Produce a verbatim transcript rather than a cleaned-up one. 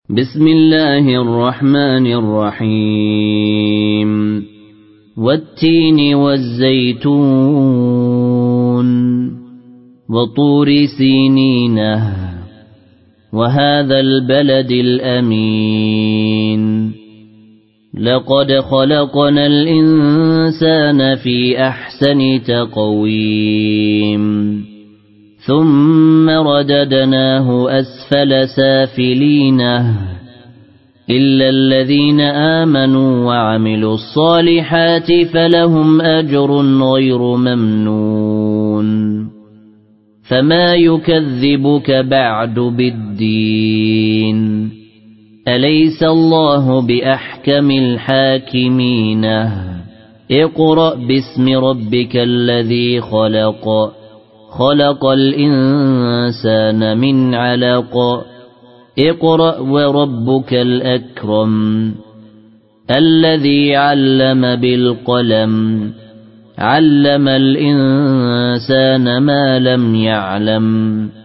بسم الله الرحمن الرحيم والتين والزيتون وطور سينين وهذا البلد الأمين لقد خلقنا الإنسان في أحسن تقويم ثم رددناه أسفل سافلين إلا الذين آمنوا وعملوا الصالحات فلهم أجر غير ممنون فما يكذبك بعد بالدين أليس الله بأحكم الحاكمين اقرأ باسم ربك الذي خلق خلق الإنسان من علق اقرأ وربك الأكرم الذي علم بالقلم علم الإنسان ما لم يعلم